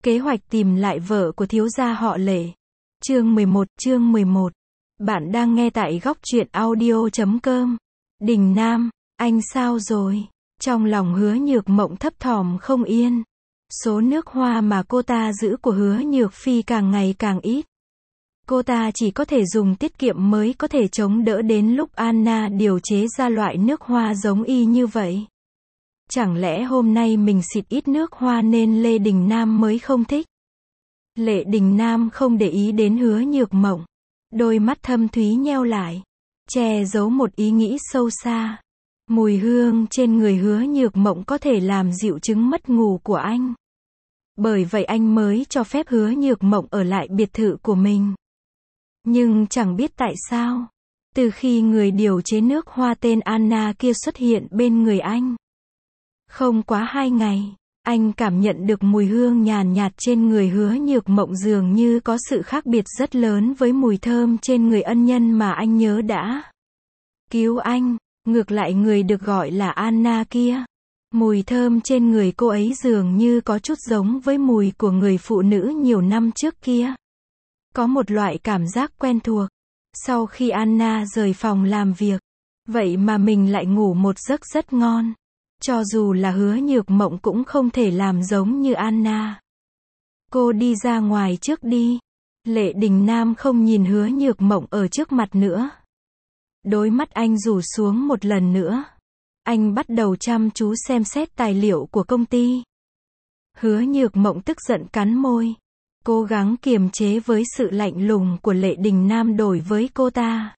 Kế hoạch tìm lại vợ của thiếu gia họ Lệ. Chương 11. Bạn đang nghe tại góc truyện audio.com. Đình Nam, anh sao rồi? Trong lòng Hứa Nhược Mộng thấp thỏm không yên. Số nước hoa mà cô ta giữ của Hứa Nhược Phi càng ngày càng ít. Cô ta chỉ có thể dùng tiết kiệm mới có thể chống đỡ đến lúc Anna điều chế ra loại nước hoa giống y như vậy. Chẳng lẽ hôm nay mình xịt ít nước hoa nên Lê Đình Nam mới không thích? Lệ Đình Nam không để ý đến Hứa Nhược Mộng. Đôi mắt thâm thúy nheo lại, che giấu một ý nghĩ sâu xa. Mùi hương trên người Hứa Nhược Mộng có thể làm dịu chứng mất ngủ của anh. Bởi vậy anh mới cho phép Hứa Nhược Mộng ở lại biệt thự của mình. Nhưng chẳng biết tại sao, từ khi người điều chế nước hoa tên Anna kia xuất hiện bên người anh, không quá 2 ngày, anh cảm nhận được mùi hương nhàn nhạt trên người Hứa Nhược Mộng dường như có sự khác biệt rất lớn với mùi thơm trên người ân nhân mà anh nhớ đã cứu anh. Ngược lại người được gọi là Anna kia, mùi thơm trên người cô ấy dường như có chút giống với mùi của người phụ nữ nhiều năm trước kia. Có một loại cảm giác quen thuộc. Sau khi Anna rời phòng làm việc, vậy mà mình lại ngủ một giấc rất ngon. Cho dù là Hứa Nhược Mộng cũng không thể làm giống như Anna. Cô đi ra ngoài trước đi. Lệ Đình Nam không nhìn Hứa Nhược Mộng ở trước mặt nữa. Đôi mắt anh rủ xuống một lần nữa. Anh bắt đầu chăm chú xem xét tài liệu của công ty. Hứa Nhược Mộng tức giận cắn môi, cố gắng kiềm chế với sự lạnh lùng của Lệ Đình Nam đối với cô ta.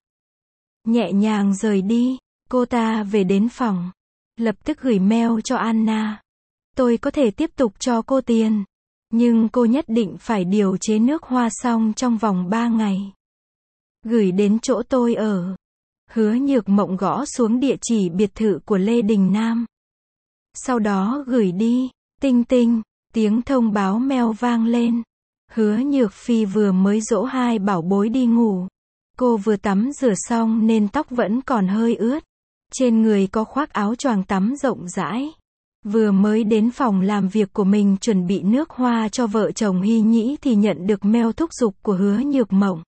Nhẹ nhàng rời đi, cô ta về đến phòng, lập tức gửi mail cho Anna. Tôi có thể tiếp tục cho cô tiền, nhưng cô nhất định phải điều chế nước hoa xong trong vòng 3 ngày. Gửi đến chỗ tôi ở. Hứa Nhược Mộng gõ xuống địa chỉ biệt thự của Lê Đình Nam. Sau đó gửi đi. Tinh tinh, tiếng thông báo mail vang lên. Hứa Nhược Phi vừa mới dỗ hai bảo bối đi ngủ. Cô vừa tắm rửa xong nên tóc vẫn còn hơi ướt. Trên người có khoác áo choàng tắm rộng rãi. Vừa mới đến phòng làm việc của mình chuẩn bị nước hoa cho vợ chồng Hy Nhĩ thì nhận được mail thúc giục của Hứa Nhược Mộng.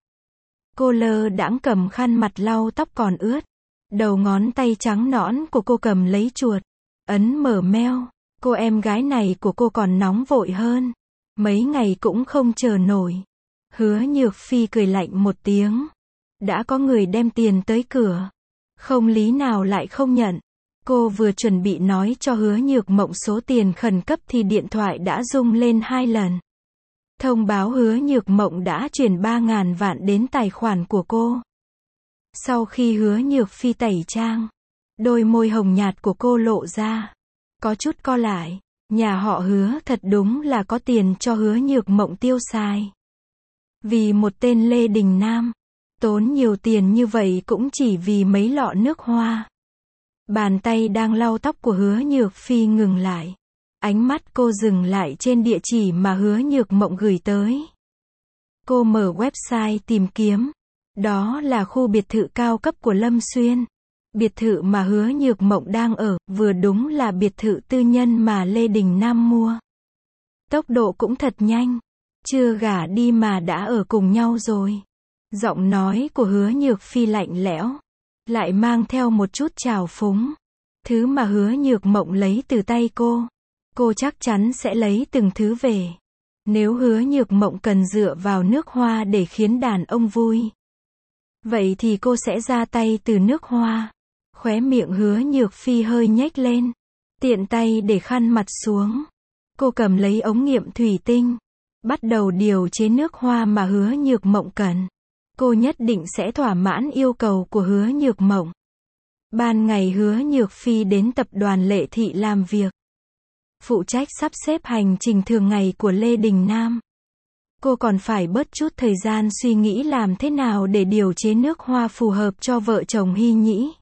Cô lơ đãng cầm khăn mặt lau tóc còn ướt. Đầu ngón tay trắng nõn của cô cầm lấy chuột, ấn mở mail. Cô em gái này của cô còn nóng vội hơn. Mấy ngày cũng không chờ nổi. Hứa Nhược Phi cười lạnh một tiếng. Đã có người đem tiền tới cửa, không lý nào lại không nhận. Cô vừa chuẩn bị nói cho Hứa Nhược Mộng số tiền khẩn cấp thì điện thoại đã rung lên 2 lần. Thông báo Hứa Nhược Mộng đã chuyển 3.000 vạn đến tài khoản của cô. Sau khi Hứa Nhược Phi tẩy trang, đôi môi hồng nhạt của cô lộ ra, có chút co lại. Nhà họ Hứa thật đúng là có tiền cho Hứa Nhược Mộng tiêu xài. Vì một tên Lê Đình Nam, tốn nhiều tiền như vậy cũng chỉ vì mấy lọ nước hoa. Bàn tay đang lau tóc của Hứa Nhược Phi ngừng lại. Ánh mắt cô dừng lại trên địa chỉ mà Hứa Nhược Mộng gửi tới. Cô mở website tìm kiếm. Đó là khu biệt thự cao cấp của Lâm Xuyên. Biệt thự mà Hứa Nhược Mộng đang ở, vừa đúng là biệt thự tư nhân mà Lê Đình Nam mua. Tốc độ cũng thật nhanh. Chưa gả đi mà đã ở cùng nhau rồi. Giọng nói của Hứa Nhược Phi lạnh lẽo, lại mang theo một chút trào phúng. Thứ mà Hứa Nhược Mộng lấy từ tay cô chắc chắn sẽ lấy từng thứ về. Nếu Hứa Nhược Mộng cần dựa vào nước hoa để khiến đàn ông vui, vậy thì cô sẽ ra tay từ nước hoa. Khóe miệng Hứa Nhược Phi hơi nhếch lên, tiện tay để khăn mặt xuống. Cô cầm lấy ống nghiệm thủy tinh, bắt đầu điều chế nước hoa mà Hứa Nhược Mộng cần. Cô nhất định sẽ thỏa mãn yêu cầu của Hứa Nhược Mộng. Ban ngày Hứa Nhược Phi đến tập đoàn Lệ Thị làm việc, phụ trách sắp xếp hành trình thường ngày của Lê Đình Nam. Cô còn phải bớt chút thời gian suy nghĩ làm thế nào để điều chế nước hoa phù hợp cho vợ chồng Hy Nhĩ.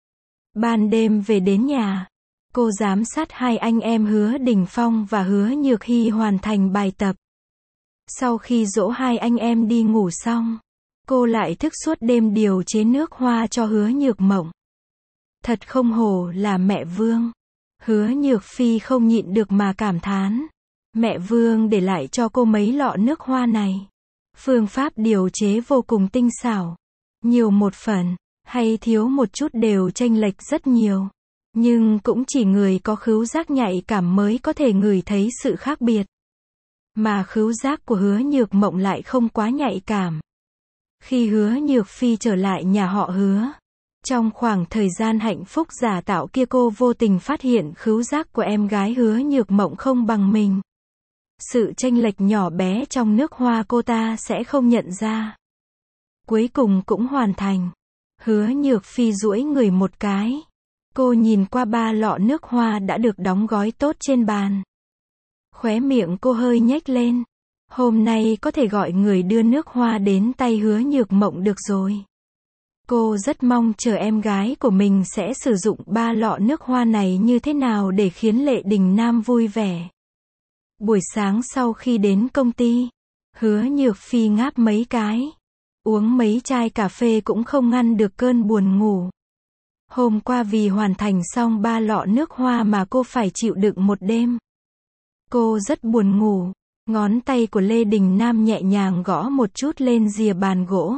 Ban đêm về đến nhà, cô giám sát hai anh em Hứa Đình Phong và Hứa Nhược Hy hoàn thành bài tập. Sau khi dỗ hai anh em đi ngủ xong, cô lại thức suốt đêm điều chế nước hoa cho Hứa Nhược Mộng. Thật không hổ là mẹ Vương. Hứa Nhược Phi không nhịn được mà cảm thán. Mẹ Vương để lại cho cô mấy lọ nước hoa này. Phương pháp điều chế vô cùng tinh xảo. Nhiều một phần, hay thiếu một chút đều chênh lệch rất nhiều. Nhưng cũng chỉ người có khứu giác nhạy cảm mới có thể ngửi thấy sự khác biệt. Mà khứu giác của Hứa Nhược Mộng lại không quá nhạy cảm. Khi Hứa Nhược Phi trở lại nhà họ Hứa, trong khoảng thời gian hạnh phúc giả tạo kia cô vô tình phát hiện khứu giác của em gái Hứa Nhược Mộng không bằng mình. Sự chênh lệch nhỏ bé trong nước hoa cô ta sẽ không nhận ra. Cuối cùng cũng hoàn thành. Hứa Nhược Phi duỗi người một cái. Cô nhìn qua 3 lọ nước hoa đã được đóng gói tốt trên bàn. Khóe miệng cô hơi nhếch lên. Hôm nay có thể gọi người đưa nước hoa đến tay Hứa Nhược Mộng được rồi. Cô rất mong chờ em gái của mình sẽ sử dụng 3 lọ nước hoa này như thế nào để khiến Lệ Đình Nam vui vẻ. Buổi sáng sau khi đến công ty, Hứa Nhược Phi ngáp mấy cái. Uống mấy chai cà phê cũng không ngăn được cơn buồn ngủ. Hôm qua vì hoàn thành xong 3 lọ nước hoa mà cô phải chịu đựng một đêm. Cô rất buồn ngủ. Ngón tay của Lê Đình Nam nhẹ nhàng gõ một chút lên rìa bàn gỗ.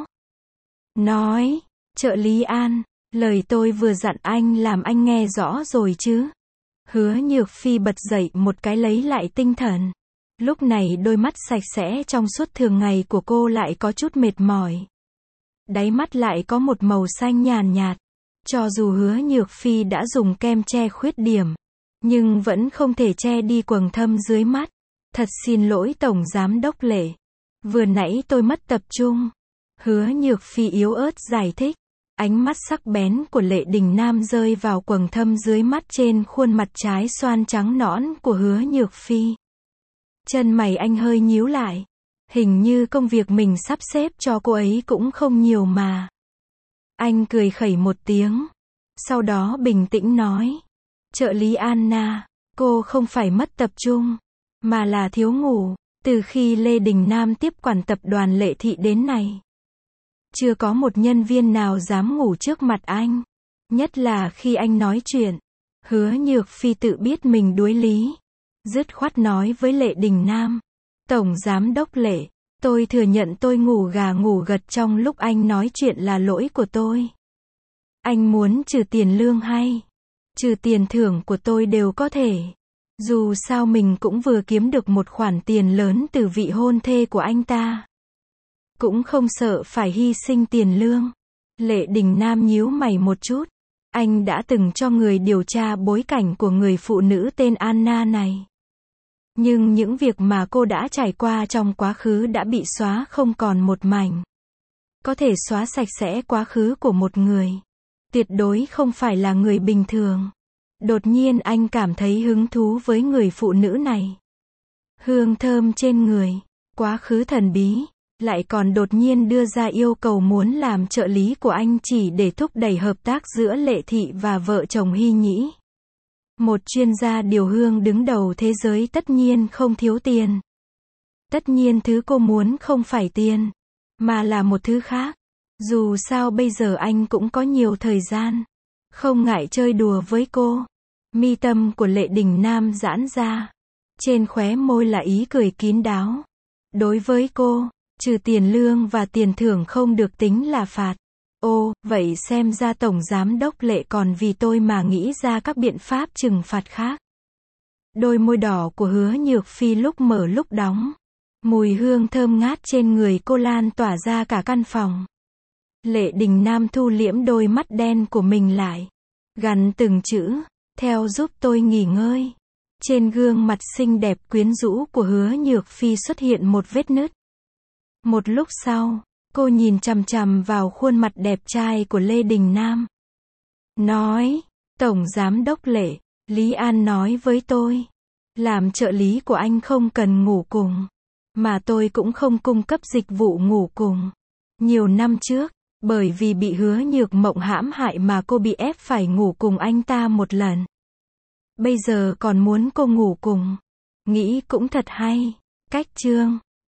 Nói, trợ lý An, lời tôi vừa dặn anh làm anh nghe rõ rồi chứ? Hứa Nhược Phi bật dậy một cái lấy lại tinh thần. Lúc này đôi mắt sạch sẽ trong suốt thường ngày của cô lại có chút mệt mỏi. Đáy mắt lại có một màu xanh nhàn nhạt. Cho dù Hứa Nhược Phi đã dùng kem che khuyết điểm, nhưng vẫn không thể che đi quầng thâm dưới mắt. Thật xin lỗi Tổng Giám Đốc Lệ. Vừa nãy tôi mất tập trung. Hứa Nhược Phi yếu ớt giải thích. Ánh mắt sắc bén của Lệ Đình Nam rơi vào quầng thâm dưới mắt trên khuôn mặt trái xoan trắng nõn của Hứa Nhược Phi. Chân mày anh hơi nhíu lại. Hình như công việc mình sắp xếp cho cô ấy cũng không nhiều mà. Anh cười khẩy một tiếng. Sau đó bình tĩnh nói. Trợ lý Anna, cô không phải mất tập trung, mà là thiếu ngủ. Từ khi Lê Đình Nam tiếp quản tập đoàn Lệ Thị đến nay, chưa có một nhân viên nào dám ngủ trước mặt anh. Nhất là khi anh nói chuyện. Hứa Nhược Phi tự biết mình đuối lý. Dứt khoát nói với Lệ Đình Nam. Tổng Giám Đốc Lệ, tôi thừa nhận tôi ngủ gà ngủ gật trong lúc anh nói chuyện là lỗi của tôi. Anh muốn trừ tiền lương hay trừ tiền thưởng của tôi đều có thể. Dù sao mình cũng vừa kiếm được một khoản tiền lớn từ vị hôn thê của anh ta. Cũng không sợ phải hy sinh tiền lương. Lệ Đình Nam nhíu mày một chút. Anh đã từng cho người điều tra bối cảnh của người phụ nữ tên Anna này. Nhưng những việc mà cô đã trải qua trong quá khứ đã bị xóa không còn một mảnh. Có thể xóa sạch sẽ quá khứ của một người. Tuyệt đối không phải là người bình thường. Đột nhiên anh cảm thấy hứng thú với người phụ nữ này. Hương thơm trên người, quá khứ thần bí, lại còn đột nhiên đưa ra yêu cầu muốn làm trợ lý của anh chỉ để thúc đẩy hợp tác giữa Lệ Thị và vợ chồng Hy Nhĩ. Một chuyên gia điều hương đứng đầu thế giới tất nhiên không thiếu tiền. Tất nhiên thứ cô muốn không phải tiền, mà là một thứ khác. Dù sao bây giờ anh cũng có nhiều thời gian. Không ngại chơi đùa với cô. Mi tâm của Lệ Đình Nam giãn ra. Trên khóe môi là ý cười kín đáo. Đối với cô, trừ tiền lương và tiền thưởng không được tính là phạt. Ồ, vậy xem ra Tổng Giám Đốc Lệ còn vì tôi mà nghĩ ra các biện pháp trừng phạt khác. Đôi môi đỏ của Hứa Nhược Phi lúc mở lúc đóng. Mùi hương thơm ngát trên người cô lan tỏa ra cả căn phòng. Lệ Đình Nam thu liễm đôi mắt đen của mình lại. Gằn từng chữ, theo giúp tôi nghỉ ngơi. Trên gương mặt xinh đẹp quyến rũ của Hứa Nhược Phi xuất hiện một vết nứt. Một lúc sau, cô nhìn chằm chằm vào khuôn mặt đẹp trai của Lê Đình Nam. Nói, Tổng Giám Đốc Lệ, Lý An nói với tôi. Làm trợ lý của anh không cần ngủ cùng. Mà tôi cũng không cung cấp dịch vụ ngủ cùng. Nhiều năm trước, bởi vì bị Hứa Nhược Mộng hãm hại mà cô bị ép phải ngủ cùng anh ta một lần. Bây giờ còn muốn cô ngủ cùng. Nghĩ cũng thật hay. Cách chương